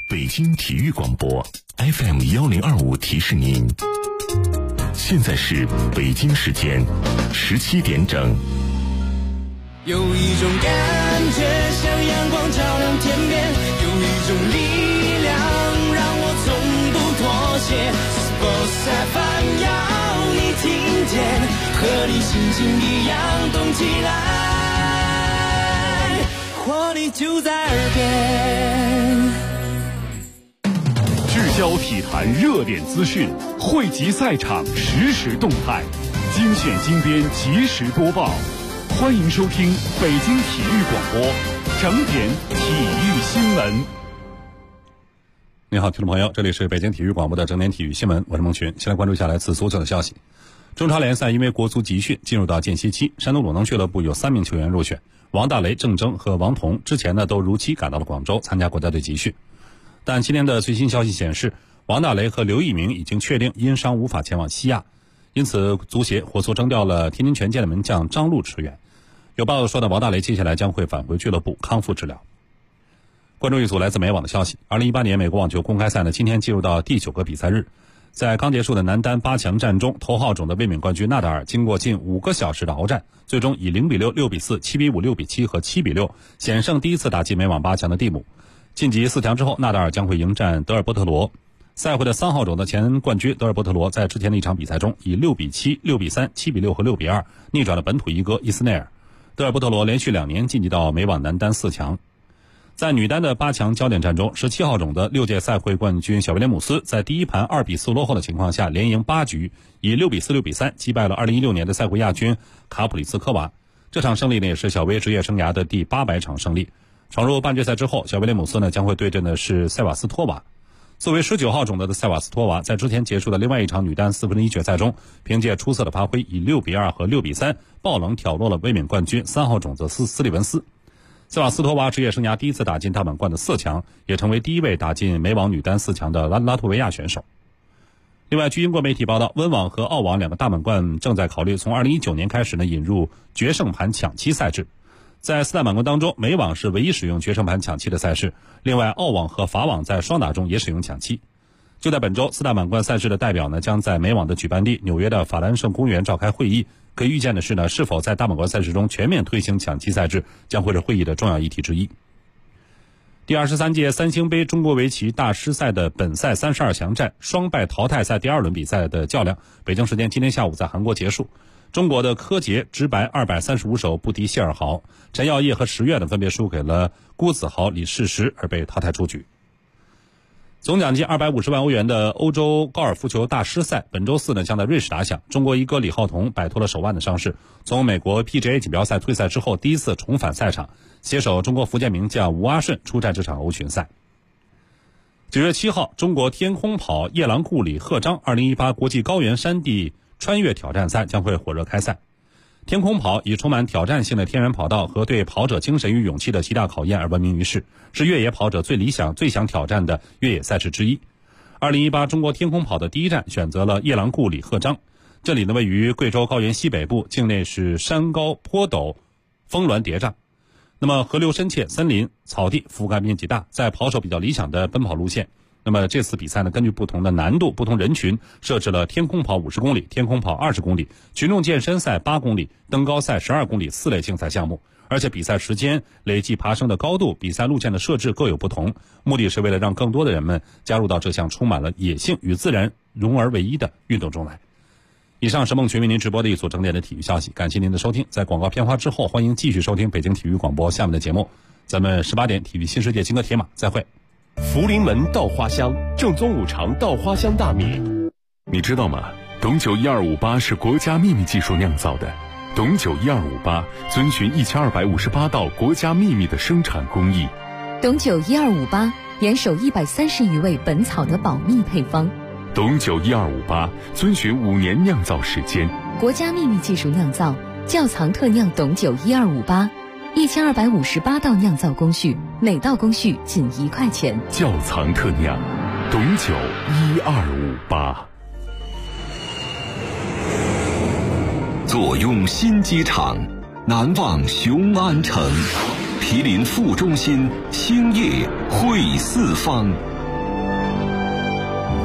北京体育广播 FM1025提示您，现在是北京时间17点整。 有一种感觉像阳光照亮天边，有一种力量让我从不妥协。Sports FM 要你听见，和你心情一样动起来，活力就在耳边。 聚焦体坛热点资讯，汇集赛场实时动态，精选精编即时播报。欢迎收听北京体育广播整点体育新闻。 你好，听众朋友，这里是北京体育广播的整点体育新闻，我是孟群。先来关注一下来自足球的消息。中超联赛因为国足集训进入到间歇期，山东鲁能俱乐部有3名球员入选，王大雷、郑铮和王彤之前呢都如期赶到了广州参加国家队集训。但今天的最新消息显示，王大雷和刘一鸣已经确定因伤无法前往西亚，因此足协火速征调了天津权健的门将张路驰援。有报道说呢，王大雷接下来将会返回俱乐部康复治疗。关注一组来自美网的消息，2018年美国网球公开赛呢，今天进入到第9个比赛日。在刚结束的男单8强战中，头号种的卫冕冠军纳达尔经过近5个小时的鏖战，最终以0比6、6比4、7比5、6比7和7比6险胜第一次打进美网8强的蒂姆。晋级4强之后，纳达尔将会迎战德尔波特罗。赛会的3号种的前冠军德尔波特罗在之前的一场比赛中以6比7、6比3、7比6和6比2逆转了本土一哥伊斯内尔。德尔波特罗连续2年晋级到美网男单4强。在女单的8强焦点战中，17号种的6届赛会冠军小威廉姆斯在第一盘2比4落后的情况下，连赢8局，以6比4、6比3击败了2016年的赛会亚军卡普里斯科娃。这场胜利呢，也是小威职业生涯的第800场胜利。闯入半决赛之后，小威廉姆斯呢将会对阵的是塞瓦斯托娃。作为19号种的塞瓦斯托娃，在之前结束的另外一场女单1/4决赛中，凭借出色的发挥，以6比2和6比3爆冷挑落了卫冕冠军3号种子斯里文斯。塞瓦斯托娃职业生涯第一次打进大满贯的4强，也成为第一位打进美网女单4强的拉脱维亚选手。另外，据英国媒体报道，温网和澳网2个大满贯正在考虑从2019年开始呢引入决胜盘抢七赛制。在4大满贯当中，美网是唯一使用决胜盘抢七的赛事，另外澳网和法网在双打中也使用抢七。就在本周，4大满贯赛事的代表呢将在美网的举办地纽约的法兰盛公园召开会议。可以预见的是呢，是否在大满贯赛事中全面推行抢七赛制将会是会议的重要议题之一。第23届三星杯中国围棋大师赛的本赛32强战双败淘汰赛第2轮比赛的较量，北京时间今天下午在韩国结束。中国的柯洁直白235手不敌谢尔豪，陈耀烨和石跃呢分别输给了辜子豪、李世石而被淘汰出局。总奖金250万欧元的欧洲高尔夫球大师赛本周4呢将在瑞士打响。中国一哥李浩彤摆脱了手腕的伤势，从美国 PGA 锦标赛退赛之后第一次重返赛场，携手中国福建名将吴阿顺出战这场欧巡赛。9月7号，中国天空跑夜郎顾里贺章2018国际高原山地穿越挑战赛将会火热开赛。天空跑以充满挑战性的天然跑道和对跑者精神与勇气的极大考验而闻名于世，是越野跑者最想挑战的越野赛事之一。2018中国天空跑的第一站选择了夜郎顾里贺章，这里呢位于贵州高原西北部，境内是山高坡陡，峰峦叠嶂。那么河流深切，森林草地覆盖面积大，在跑手比较理想的奔跑路线。那么这次比赛呢，根据不同的难度、不同人群，设置了天空跑50公里、天空跑20公里、群众健身赛8公里、登高赛12公里4类竞赛项目。而且比赛时间、累计爬升的高度、比赛路线的设置各有不同，目的是为了让更多的人们加入到这项充满了野性与自然融而为一的运动中来。以上是孟群为您直播的一组整点的体育消息，感谢您的收听。在广告片花之后，欢迎继续收听北京体育广播下面的节目。咱们18点体育新世界金戈铁马再会。 福临门稻花香，正宗五常稻花香大米。 你知道吗？董酒1258是国家秘密技术酿造的。董酒1258遵循1258道国家秘密的生产工艺。 董酒1258严守130余味本草的保密配方。 董酒1258遵循5年酿造时间， 国家秘密技术酿造，窖藏特酿董酒1258，1258道酿造工序，每道工序仅1块钱。 窖藏特酿，董酒1258。 坐拥新机场，难忘雄安城，毗邻副中心，兴业汇四方。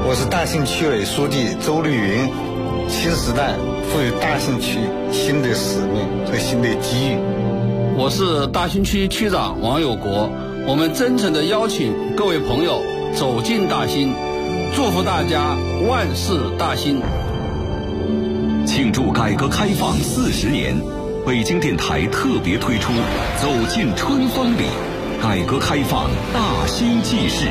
我是大兴区委书记周绿云，新时代赋予大兴区新的使命和新的机遇。 我是大兴区区长王有国，我们真诚地邀请各位朋友走进大兴，祝福大家万事大兴。 庆祝改革开放40年，北京电台特别推出《走进春风里》，改革开放大兴纪事。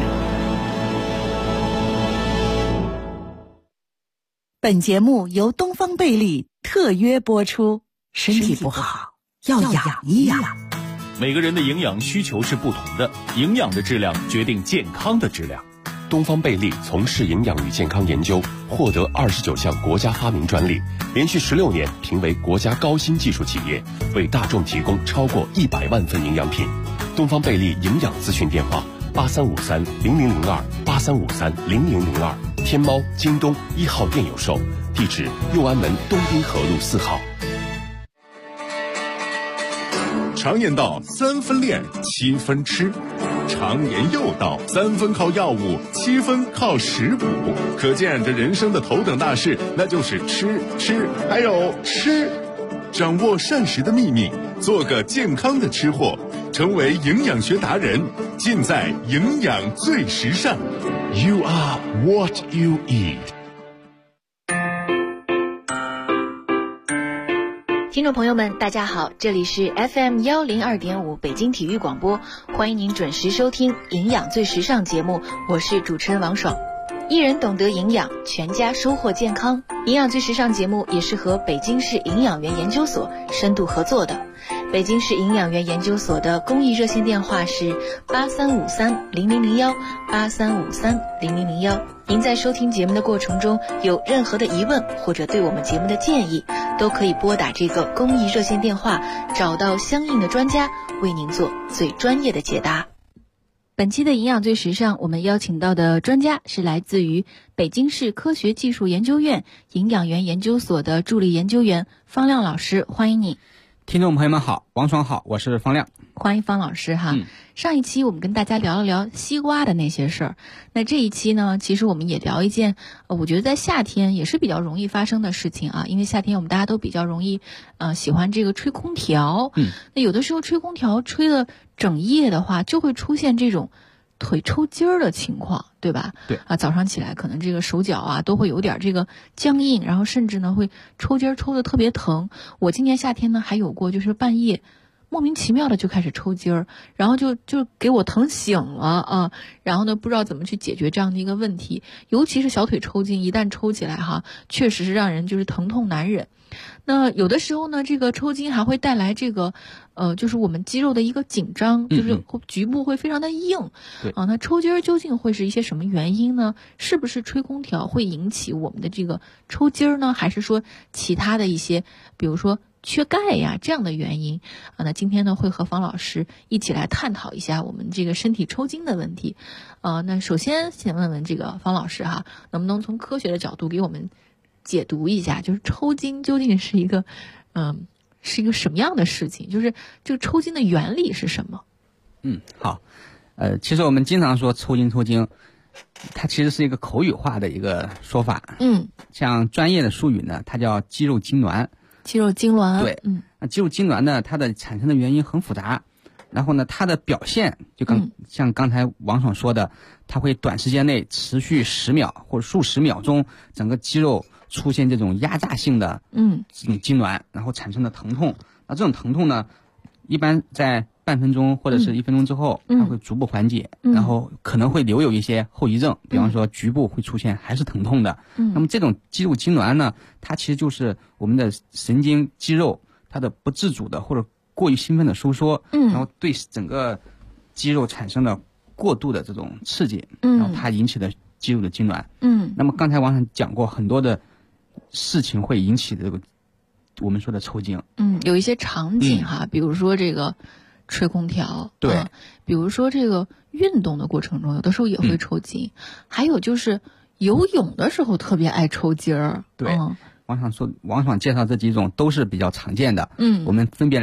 本节目由东方贝利特约播出。身体不好要养一养。 每个人的营养需求是不同的，营养的质量决定健康的质量。 东方贝利从事营养与健康研究，获得29项国家发明专利，连续16年评为国家高新技术企业，为大众提供超过100万份营养品。东方贝利营养咨询电话83530002，83530002，天猫、京东1号店有售，地址右安门东滨河路4号。 常言道3分练7分吃，常言又道3分靠药物7分靠食补，可见这人生的头等大事那就是吃还有吃。掌握膳食的秘密，做个健康的吃货，成为营养学达人，尽在营养最时尚。 You are what you eat。 听众朋友们大家好，这里是 FM102.5 北京体育广播，欢迎您准时收听营养最时尚节目，我是主持人王爽。一人懂得营养，全家收获健康。营养最时尚节目也是和北京市营养员研究所深度合作的。北京市营养员研究所的公益热线电话是83530001 83530001。您在收听节目的过程中有任何的疑问或者对我们节目的建议，都可以拨打这个公益热线电话，找到相应的专家为您做最专业的解答。本期的营养最时尚，我们邀请到的专家是来自于北京市科学技术研究院营养员研究所的助理研究员方亮老师，欢迎你。 听众朋友们好，王爽好，我是方亮。 欢迎方老师哈。上一期我们跟大家聊了聊西瓜的那些事儿，那这一期呢，其实我们也聊一件我觉得在夏天也是比较容易发生的事情啊，因为夏天我们大家都比较容易喜欢这个吹空调。那有的时候吹空调吹了整夜的话，就会出现这种腿抽筋儿的情况，对吧？ 对啊，早上起来可能这个手脚啊都会有点这个僵硬，然后甚至呢会抽筋儿，抽得特别疼。我今年夏天呢还有过，就是半夜莫名其妙的就开始抽筋儿，然后就给我疼醒了啊，然后呢不知道怎么去解决这样的一个问题，尤其是小腿抽筋，一旦抽起来哈，确实是让人就是疼痛难忍。那有的时候呢，这个抽筋还会带来这个就是我们肌肉的一个紧张，就是局部会非常的硬。那抽筋儿究竟会是一些什么原因呢？是不是吹空调会引起我们的这个抽筋儿呢？还是说其他的一些，比如说缺钙呀这样的原因啊？那今天呢会和方老师一起来探讨一下我们这个身体抽筋的问题。那首先先问问这个方老师哈，能不能从科学的角度给我们解读一下，就是抽筋究竟是一个什么样的事情？就是这个抽筋的原理是什么？ 好，其实我们经常说抽筋，它其实是一个口语化的一个说法。像专业的术语呢，它叫肌肉痉挛。 肌肉痉挛， 对，那肌肉痉挛呢，它的产生的原因很复杂，然后呢，它的表现就像刚才王爽说的，它会短时间内持续10秒或者数十秒钟，整个肌肉出现这种压榨性的这种痉挛，然后产生的疼痛。那这种疼痛呢，一般在半分钟或者是1分钟之后，它会逐步缓解，然后可能会留有一些后遗症，比方说局部会出现还是疼痛的。那么这种肌肉痉挛呢，它其实就是我们的神经肌肉它的不自主的或者过于兴奋的收缩，然后对整个肌肉产生了过度的这种刺激，然后它引起的肌肉的痉挛。那么刚才王上讲过很多的事情会引起的这个我们说的抽筋。 有一些场景哈，比如说这个吹空调， 对， 比如说这个运动的过程中，有的时候也会抽筋，还有就是游泳的时候特别爱抽筋儿。 对，王爽介绍这几种都是比较常见的。我们分别来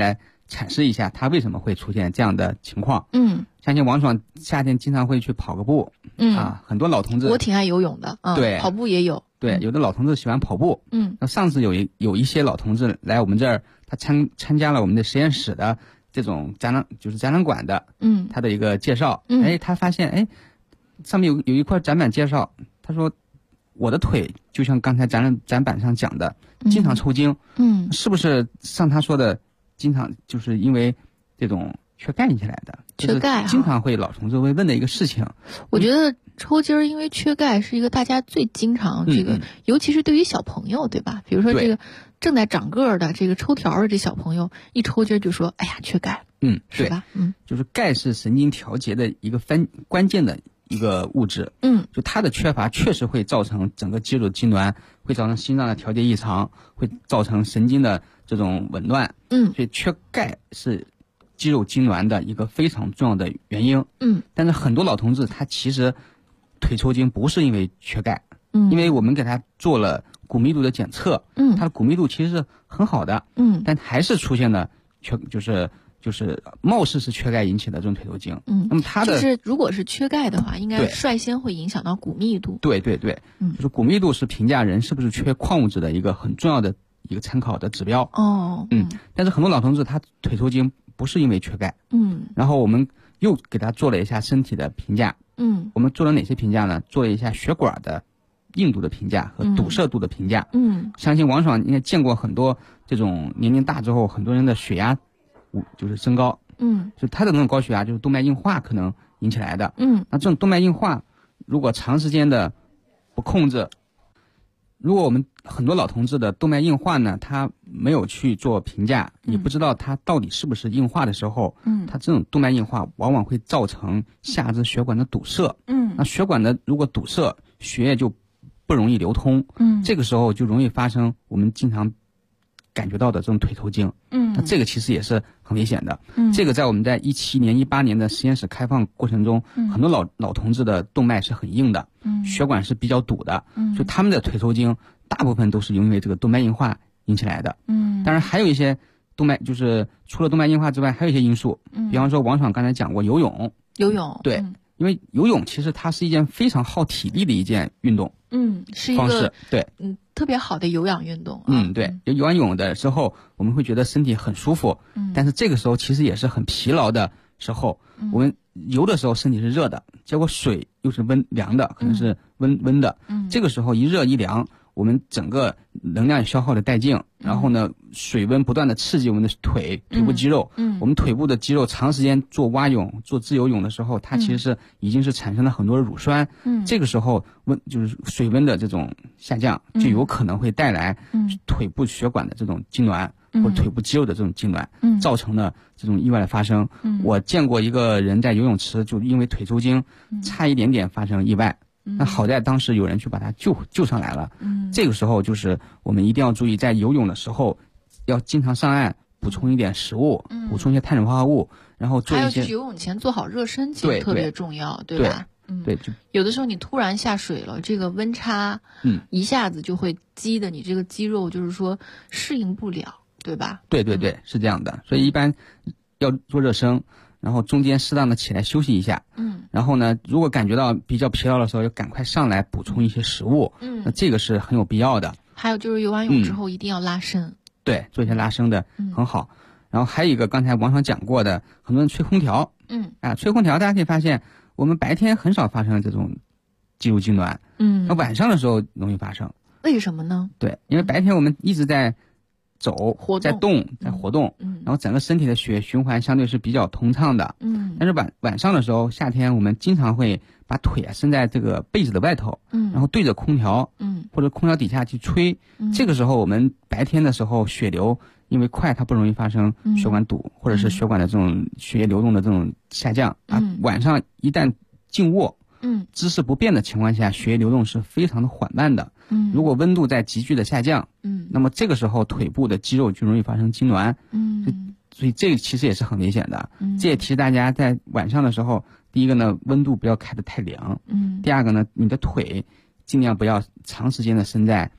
阐释一下他为什么会出现这样的情况。相信王爽夏天经常会去跑个步。很多老同志， 我挺爱游泳的。 对， 跑步也有。 对，有的老同志喜欢跑步。那上次有一些老同志来我们这儿，他参加了我们的实验室的这种展览馆的，他的一个介绍。他发现上面有一块展板介绍，他说我的腿就像刚才展板上讲的，经常抽筋。是不是像他说的，经常就是因为这种缺钙引起来的？ 缺钙经常会老同志会问的一个事情。 我觉得抽筋儿因为缺钙是一个大家最经常这个，尤其是对于小朋友，对吧？比如说这个正在长个儿的这个抽条的这小朋友，一抽筋儿就说：“哎呀，缺钙。” 是吧？就是钙是神经调节的一个关键的一个物质。就它的缺乏确实会造成整个肌肉痉挛，会造成心脏的调节异常，会造成神经的这种紊乱。所以缺钙是肌肉痉挛的一个非常重要的原因。但是很多老同志他其实腿抽筋不是因为缺钙。因为我们给他做了骨密度的检测。他的骨密度其实是很好的。但还是出现了就是貌似是缺钙引起的这种腿抽筋。那么它的就是如果是缺钙的话，应该率先会影响到骨密度。 对，就是骨密度是评价人是不是缺矿物质的一个很重要的一个参考的指标。但是很多老同志他腿抽筋不是因为缺钙。然后我们又给他做了一下身体的评价。我们做了哪些评价呢？做了一下血管的硬度的评价和堵塞度的评价。相信王爽应该见过很多这种年龄大之后很多人的血压就是升高。就他的那种高血压就是动脉硬化可能引起来的。那这种动脉硬化如果长时间的不控制，如果我们很多老同志的动脉硬化呢，他没有去做评价，也不知道他到底是不是硬化的时候，他这种动脉硬化往往会造成下肢血管的堵塞。那血管的如果堵塞，血液就不容易流通。这个时候就容易发生我们经常感觉到的这种腿抽筋。那这个其实也是很危险的。这个在我们在17年、18年的实验室开放过程中，很多老同志的动脉是很硬的，血管是比较堵的，所以他们的腿抽筋大部分都是因为这个动脉硬化引起来的。当然还有一些动脉，就是除了动脉硬化之外，还有一些因素。比方说王爽刚才讲过游泳。对。因为游泳其实它是一件非常耗体力的一件运动。 是一个对， 特别好的有氧运动。 对，游完泳的时候，我们会觉得身体很舒服。但是这个时候其实也是很疲劳的时候。我们游的时候身体是热的，结果水又是凉的，可能是温的。这个时候一热一凉，我们整个能量也消耗的殆尽。然后呢，水温不断的刺激我们的腿部肌肉。我们腿部的肌肉长时间做蛙泳、做自由泳的时候，它其实已经是产生了很多的乳酸。这个时候就是水温的这种下降，就有可能会带来腿部血管的这种痉挛，或者腿部肌肉的这种痉挛，造成了这种意外的发生。我见过一个人在游泳池就因为腿抽筋，差一点点发生意外。那好在当时有人去把他救上来了。这个时候就是我们一定要注意，在游泳的时候要经常上岸，补充一点食物，补充一些碳水化合物，然后做一些。 还有就是游泳前做好热身，其实特别重要，对吧？ 对， 有的时候你突然下水了，这个温差，一下子就会激的你这个肌肉就是说适应不了，对吧？ 对，是这样的。所以一般要做热身，然后中间适当的起来休息一下。然后呢，如果感觉到比较疲劳的时候，要赶快上来补充一些食物。那这个是很有必要的。 还有就是游完泳之后一定要拉伸。 对，做一些拉伸的很好。然后还有一个刚才网上讲过的，很多人吹空调。吹空调大家可以发现，我们白天很少发生这种肌肉痉挛。那晚上的时候容易发生。 为什么呢？ 对，因为白天我们一直在走，在活动，然后整个身体的血循环相对是比较通畅的。但是晚上的时候，夏天我们经常会把腿伸在这个被子的外头，然后对着空调，或者空调底下去吹。这个时候我们白天的时候血流因为快，它不容易发生血管堵，或者是血管的这种血液流动的这种下降。晚上一旦静卧，姿势不变的情况下，血液流动是非常的缓慢的。如果温度在急剧的下降，那么这个时候腿部的肌肉就容易发生痉挛。所以这个其实也是很危险的。这也提示大家在晚上的时候，第一个呢，温度不要开得太凉。第二个呢，你的腿尽量不要长时间的伸在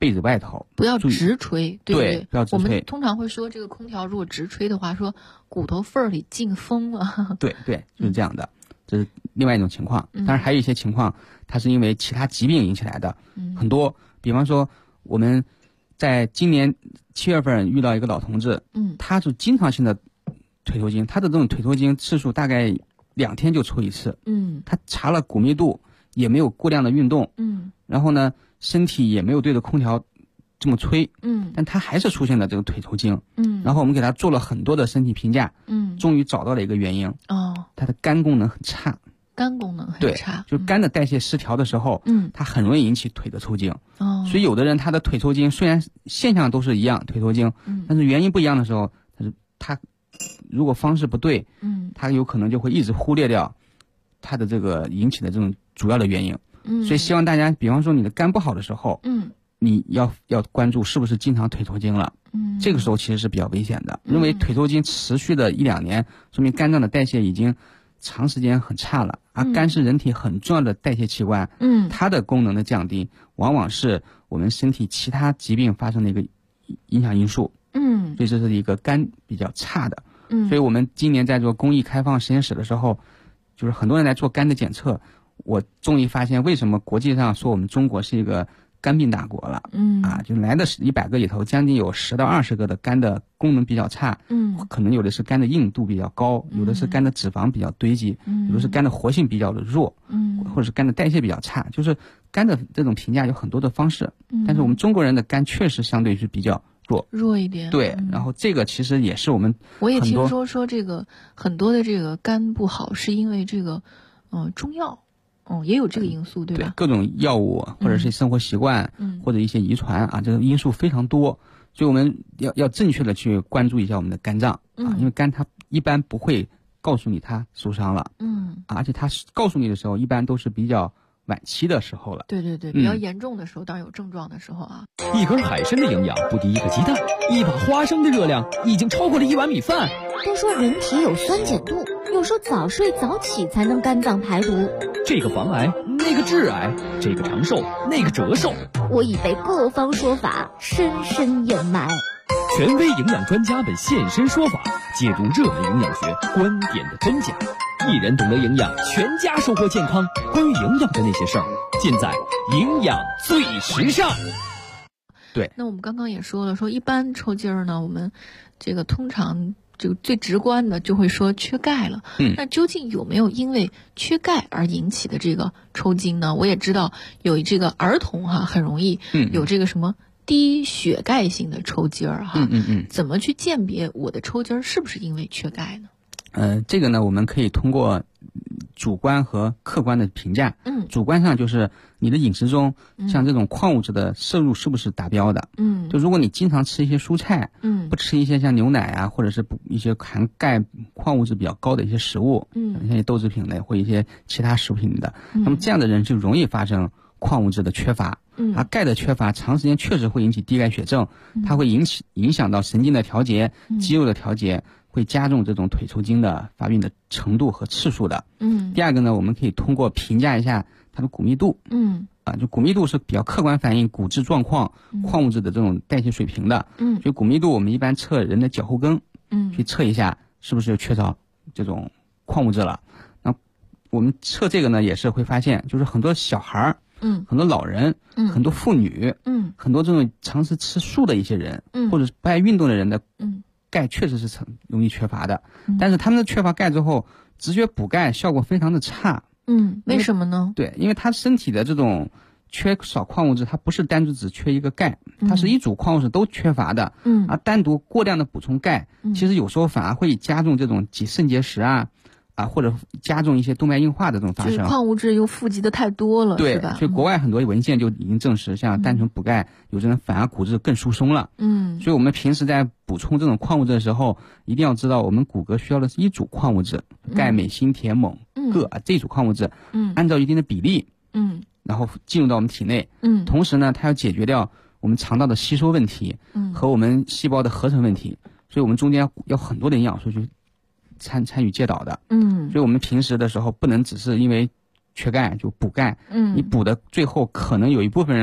被子外头， 不要直吹，对， 不要直吹。 我们通常会说，这个空调如果直吹的话，说骨头缝里进风了。 对，就是这样的，这是另外一种情况。当然还有一些情况，它是因为其他疾病引起来的，很多。比方说，我们在今年7月份遇到一个老同志，他是经常性的腿抽筋，他的这种腿抽筋次数大概2天就抽一次，他查了骨密度，也没有过量的运动，然后呢，身体也没有对着空调这么吹，但他还是出现了这个腿抽筋，然后我们给他做了很多的身体评价，终于找到了一个原因，他的肝功能很差。 肝功能很差， 就肝的代谢失调的时候，它很容易引起腿的抽筋。所以有的人他的腿抽筋虽然现象都是一样，腿抽筋，但是原因不一样的时候，他如果方式不对，他有可能就会一直忽略掉他的这个引起的这种主要的原因。所以希望大家，比方说你的肝不好的时候，你要关注是不是经常腿抽筋了。这个时候其实是比较危险的，因为腿抽筋持续的1-2年，说明肝脏的代谢已经长时间很差了，而肝是人体很重要的代谢器官，它的功能的降低，往往是我们身体其他疾病发生的一个影响因素，所以这是一个肝比较差的，所以我们今年在做公益开放实验室的时候，就是很多人来做肝的检测，我终于发现为什么国际上说我们中国是一个肝病大国了，就来的100个里头，将近有10到20个的肝的功能比较差，可能有的是肝的硬度比较高，有的是肝的脂肪比较堆积，有的是肝的活性比较的弱，或者是肝的代谢比较差，就是肝的这种评价有很多的方式，但是我们中国人的肝确实相对是比较弱一点， 对，然后这个其实也是我也听说这个很多的这个肝不好是因为这个中药。也有这个因素，对吧？ 对，各种药物或者是生活习惯，或者一些遗传啊，这个因素非常多，所以我们要正确的去关注一下我们的肝脏啊，因为肝它一般不会告诉你它受伤了，而且它告诉你的时候一般都是比较晚期的时候了。 对，比较严重的时候，当然有症状的时候啊。 一根海参的营养不敌一个鸡蛋，一把花生的热量已经超过了1碗米饭。 都说人体有酸碱度，有时候早睡早起才能肝脏排毒。 这个防癌，那个致癌，这个长寿，那个折寿。 我已被各方说法深深掩埋。 权威营养专家们现身说法，解读热门营养学观点的真假。一人懂得营养，全家收获健康。关于营养的那些事儿，尽在营养最时尚。 对， 那我们刚刚也说了，说一般抽筋儿呢，我们这个通常这个最直观的就会说缺钙了。那究竟有没有因为缺钙而引起的这个抽筋呢？我也知道有这个儿童很容易有这个什么低血钙性的抽筋儿怎么去鉴别我的抽筋儿是不是因为缺钙呢？ 这个呢，我们可以通过主观和客观的评价。主观上就是你的饮食中，像这种矿物质的摄入是不是达标的？就如果你经常吃一些蔬菜，不吃一些像牛奶啊，或者是一些含钙矿物质比较高的一些食物，像一些豆制品类或一些其他食品的，那么这样的人就容易发生矿物质的缺乏。而钙的缺乏长时间确实会引起低钙血症，它会影响到神经的调节、肌肉的调节，会加重这种腿抽筋的发病的程度和次数的。第二个呢，我们可以通过评价一下它的骨密度。就骨密度是比较客观反映骨质状况、矿物质的这种代谢水平的。所以骨密度我们一般测人的脚后跟，去测一下是不是缺少这种矿物质了。那我们测这个呢，也是会发现，就是很多小孩儿。很多老人，很多妇女，很多这种长时吃素的一些人，或者是不爱运动的人的，钙确实是容易缺乏的。但是他们的缺乏钙之后，直觉补钙效果非常的差。 为什么呢？ 对，因为他身体的这种缺少矿物质，它不是单独只缺一个钙，它是一组矿物质都缺乏的。而单独过量的补充钙，其实有时候反而会加重这种肾结石或者加重一些动脉硬化的这种发生， 就是矿物质又富集的太多了， 对， 是吧？ 所以国外很多文献就已经证实，像单纯补钙，有的人反而骨质更疏松了。所以我们平时在补充这种矿物质的时候，一定要知道我们骨骼需要的是一组矿物质，钙、镁、锌、铁、锰、铬这一组矿物质，按照一定的比例，然后进入到我们体内。同时呢，它要解决掉我们肠道的吸收问题，和我们细胞的合成问题，所以我们中间要很多的营养素去参与介导的。所以我们平时的时候不能只是因为缺钙就补钙，你补的最后可能有一部分人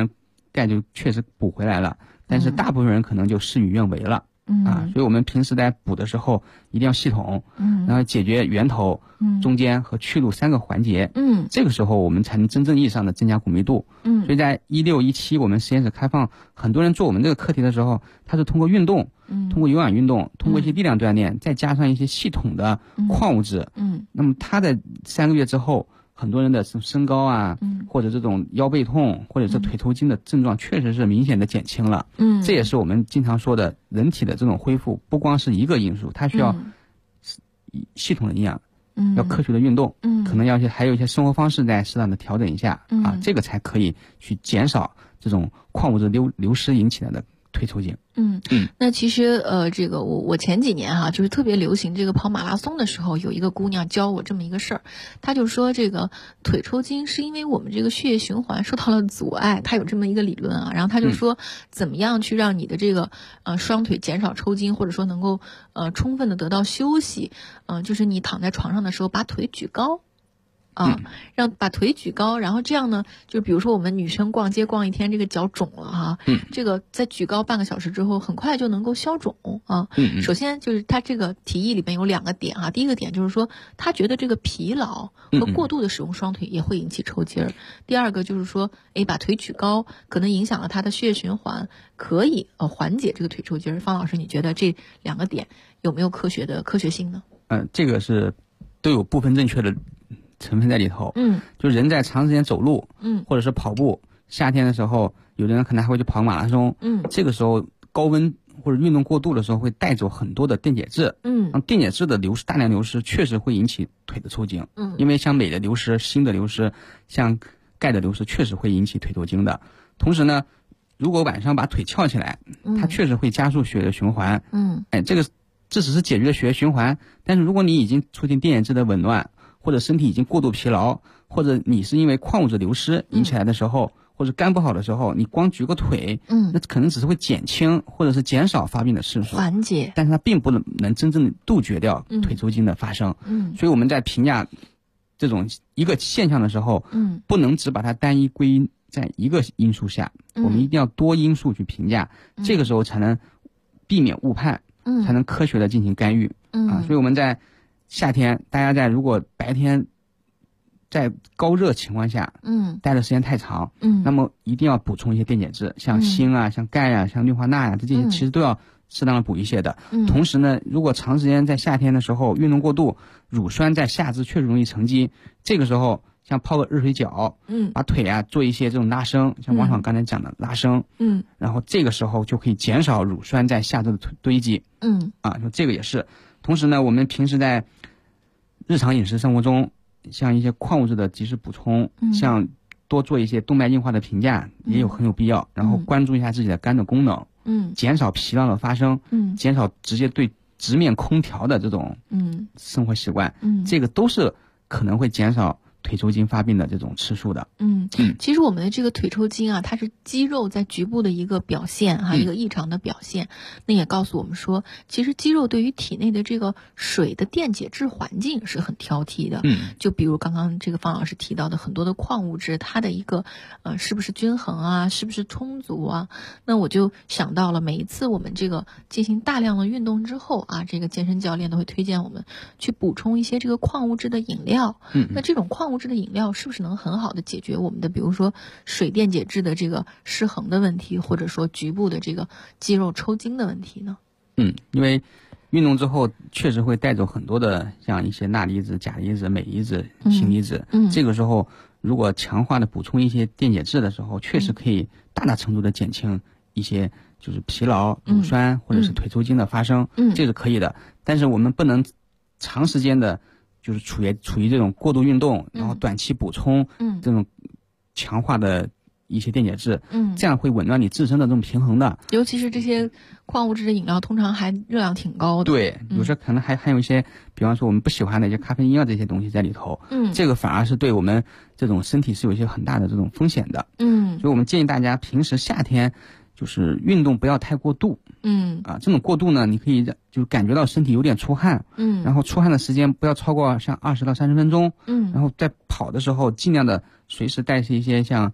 钙就确实补回来了，但是大部分人可能就事与愿违了。所以我们平时在补的时候一定要系统，然后解决源头、中间和去路3个环节，这个时候我们才能真正意义上的增加骨密度。所以在16、17我们实验室开放，很多人做我们这个课题的时候，他是通过运动，通过有氧运动，通过一些力量锻炼，再加上一些系统的矿物质，那么他在3个月之后，很多人的身高啊，或者这种腰背痛，或者是腿抽筋的症状，确实是明显的减轻了。这也是我们经常说的人体的这种恢复，不光是一个因素，它需要系统的营养，要科学的运动，可能还有一些生活方式在适当的调整一下，这个才可以去减少这种矿物质流失引起来的腿抽筋。 那其实这个我前几年就是特别流行这个跑马拉松的时候，有一个姑娘教我这么一个事儿，她就说这个腿抽筋是因为我们这个血液循环受到了阻碍，她有这么一个理论啊。然后她就说怎么样去让你的这个双腿减少抽筋，或者说能够充分的得到休息，就是你躺在床上的时候把腿举高。让把腿举高，然后这样呢，就比如说我们女生逛街逛一天，这个脚肿了哈，这个在举高半个小时之后，很快就能够消肿啊。首先就是他这个提议里面有2个点啊，第一个点就是说，他觉得这个疲劳和过度的使用双腿也会引起抽筋儿。第二个就是说，把腿举高可能影响了他的血液循环，可以缓解这个腿抽筋儿。方老师，你觉得这2个点有没有科学性呢？ 这个是都有部分正确的成分在里头。就人在长时间走路，或者是跑步，夏天的时候，有的人可能还会去跑马拉松，这个时候高温或者运动过度的时候，会带走很多的电解质，电解质的大量流失确实会引起腿的抽筋，因为像镁的流失、锌的流失、像钙的流失，确实会引起腿抽筋的。同时呢，如果晚上把腿翘起来，它确实会加速血液的循环，这只是解决了血液循环，但是如果你已经出现电解质的紊乱，或者身体已经过度疲劳，或者你是因为矿物质流失引起来的时候，或者肝不好的时候，你光举个腿，那可能只是会减轻或者是减少发病的次数， 缓解， 但是它并不能真正的杜绝掉腿抽筋的发生。所以我们在评价这种一个现象的时候，不能只把它单一归因在一个因素下，我们一定要多因素去评价，这个时候才能避免误判，才能科学的进行干预。所以我们在夏天，大家如果白天在高热情况下，待的时间太长，那么一定要补充一些电解质，像锌啊、像钙啊、像氯化钠呀，这些其实都要适当的补一些的。同时呢，如果长时间在夏天的时候运动过度，乳酸在下肢确实容易沉积，这个时候像泡个热水脚，把腿做一些这种拉伸，像王爽刚才讲的拉伸，然后这个时候就可以减少乳酸在下肢的堆积，就这个也是。同时呢，我们平时在日常饮食生活中，像一些矿物质的及时补充，像多做一些动脉硬化的评价也很有必要，然后关注一下自己的肝的功能，减少疲劳的发生，减少直接对直面空调的这种生活习惯，这个都是可能会减少腿抽筋发病的这种次数的。 其实我们的这个腿抽筋它是肌肉在局部的一个表现一个异常的表现。那也告诉我们说，其实肌肉对于体内的这个水的电解质环境是很挑剔的。就比如刚刚这个方老师提到的很多的矿物质，它的一个是不是均衡啊，是不是充足啊？那我就想到了，每一次我们这个进行大量的运动之后这个健身教练都会推荐我们去补充一些这个矿物质的饮料。那这种矿物质的饮料是不是能很好的解决我们的比如说水电解质的这个失衡的问题，或者说局部的这个肌肉抽筋的问题呢？ 因为运动之后确实会带走很多的像一些钠离子、钾离子、镁离子、锌离子，这个时候如果强化的补充一些电解质的时候，确实可以大程度的减轻一些就是疲劳、乳酸或者是腿抽筋的发生，这是可以的。但是我们不能长时间的就是处于这种过度运动，然后短期补充这种强化的一些电解质，这样会紊乱你自身的这种平衡的。 尤其是这些矿物质的饮料，通常还热量挺高的。 对，有时候可能还含有一些，比方说我们不喜欢的一些咖啡因这些东西在里头。这个反而是对我们这种身体是有一些很大的这种风险的。所以我们建议大家平时夏天就是运动不要太过度。这种过度呢，你可以就感觉到身体有点出汗，然后出汗的时间不要超过像20到30分钟，然后在跑的时候尽量的随时带一些像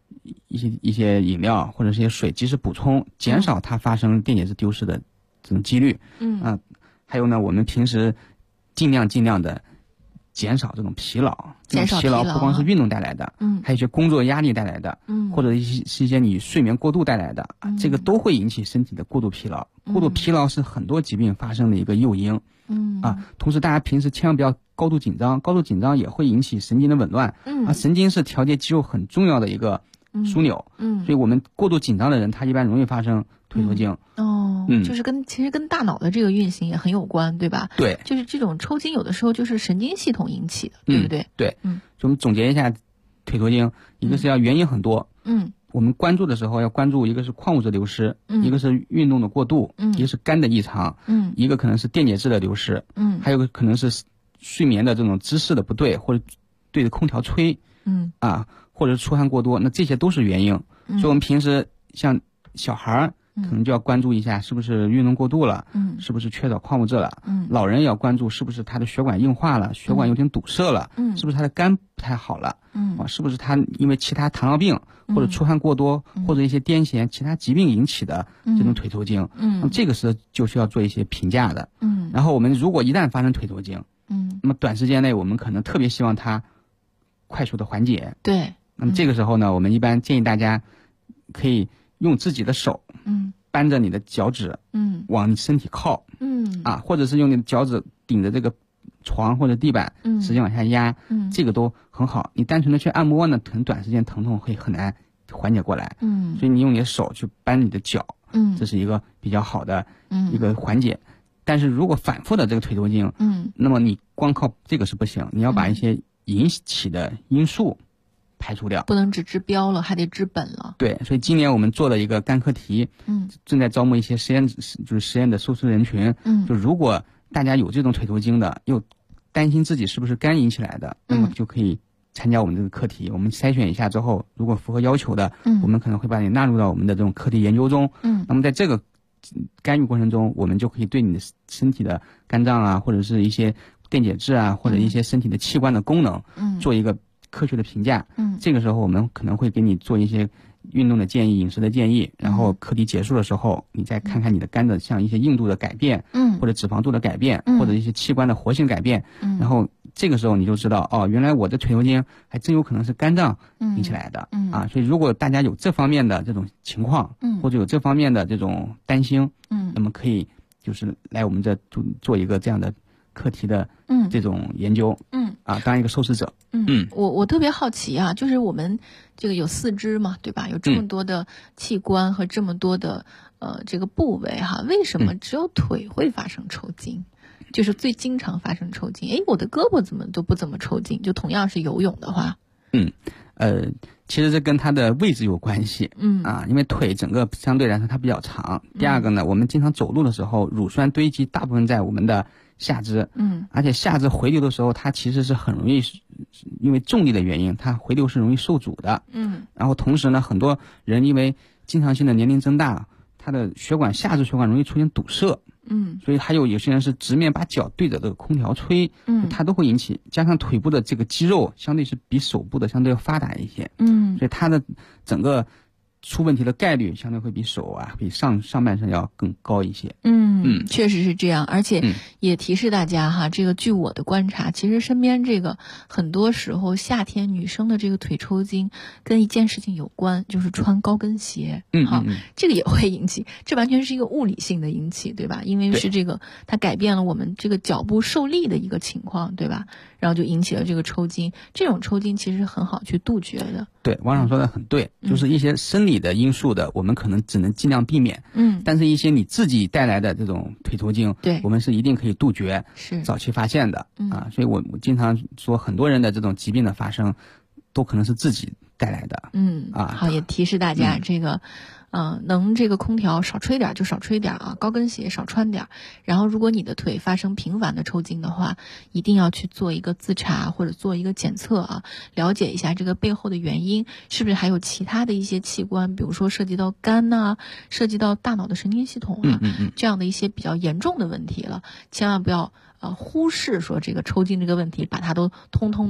一些饮料或者是一些水及时补充，减少它发生电解质丢失的这种几率。还有呢，我们平时尽量的减少这种疲劳。这种疲劳不光是运动带来的，还有一些工作压力带来的，或者是一些你睡眠过度带来的，这个都会引起身体的过度疲劳。过度疲劳是很多疾病发生的一个诱因。同时大家平时千万不要高度紧张，高度紧张也会引起神经的紊乱。神经是调节肌肉很重要的一个枢纽。所以我们过度紧张的人，他一般容易发生腿头经。 就是其实跟大脑的这个运行也很有关，对吧？ 对， 就是这种抽筋有的时候就是神经系统引起的，对不对？ 对，所以我们总结一下腿头经，一个是要原因很多。我们关注的时候要关注一个是矿物质流失，一个是运动的过度，一个是肝的异常，一个可能是电解质的流失，还有个可能是睡眠的这种姿势的不对，或者对着空调吹，或者出汗过多，那这些都是原因。所以我们平时像小孩可能就要关注一下是不是运动过度了，是不是缺少矿物质了，老人也要关注是不是他的血管硬化了，血管有点堵塞了，是不是他的肝不太好了，是不是他因为其他糖尿病或者出汗过多，或者一些癫痫其他疾病引起的这种腿头经。那么这个是就需要做一些评价的。然后我们如果一旦发生腿头经，那么短时间内我们可能特别希望它快速的缓解。 对。 那么这个时候呢，我们一般建议大家可以用自己的手，扳着你的脚趾，往你身体靠，或者是用你的脚趾顶着这个床或者地板，使劲往下压，这个都很好。你单纯的去按摩呢，可能短时间疼痛会很难缓解过来，所以你用你的手去扳你的脚，这是一个比较好的一个缓解。但是如果反复的这个腿头经，那么你光靠这个是不行，你要把一些引起的因素排除掉， 不能只治标了，还得治本了。 对，所以今年我们做了一个肝课题，正在招募一些实验的受试人群，就如果大家有这种腿头经的，又担心自己是不是肝引起来的，那么就可以参加我们这个课题。我们筛选一下之后，如果符合要求的，我们可能会把你纳入到我们的这种课题研究中。那么在这个干预过程中，我们就可以对你的身体的肝脏啊，或者是一些电解质啊，或者一些身体的器官的功能，做一个科学的评价。这个时候我们可能会给你做一些运动的建议、饮食的建议，然后课题结束的时候，你再看看你的肝的像一些硬度的改变，或者脂肪度的改变，或者一些器官的活性改变，然后这个时候你就知道，哦，原来我的腿头经还真有可能是肝脏引起来的，所以如果大家有这方面的这种情况，或者有这方面的这种担心，那么可以就是来我们这做一个这样的课题的这种研究，当一个受试者。 我特别好奇啊，就是我们这个有四肢嘛，对吧？有这么多的器官和这么多的这个部位哈，为什么只有腿会发生抽筋？就是最经常发生抽筋。我的胳膊怎么都不怎么抽筋？就同样是游泳的话， 其实这跟它的位置有关系。因为腿整个相对来说它比较长。第二个呢，我们经常走路的时候，乳酸堆积大部分在我们的下肢，而且下肢回流的时候，它其实是很容易，因为重力的原因，它回流是容易受阻的。然后同时呢，很多人因为经常性的年龄增大，他的下肢血管容易出现堵塞。所以还有些人是直面把脚对着这个空调吹，它都会引起。加上腿部的这个肌肉相对是比手部的相对要发达一些，所以它的整个出问题的概率相对会比手啊，比上半身要更高一些。 确实是这样，而且也提示大家哈，这个据我的观察，其实身边这个很多时候夏天女生的这个腿抽筋跟一件事情有关，就是穿高跟鞋。这个也会引起，这完全是一个物理性的引起，对吧？因为是这个它改变了我们这个脚部受力的一个情况，对吧？然后就引起了这个抽筋。这种抽筋其实很好去杜绝的。 对，王长说的很对，就是一些生理的因素的，我们可能只能尽量避免。但是一些你自己带来的这种腿头经， 对， 我们是一定可以杜绝， 是早期发现的。所以我经常说，很多人的这种疾病的发生，都可能是自己带来的。 好，也提示大家这个。能这个空调少吹点就少吹点啊，高跟鞋少穿点。然后如果你的腿发生频繁的抽筋的话，一定要去做一个自查或者做一个检测啊，了解一下这个背后的原因，是不是还有其他的一些器官，比如说涉及到肝呐，涉及到大脑的神经系统啊，这样的一些比较严重的问题了，千万不要忽视说这个抽筋这个问题，把它都通通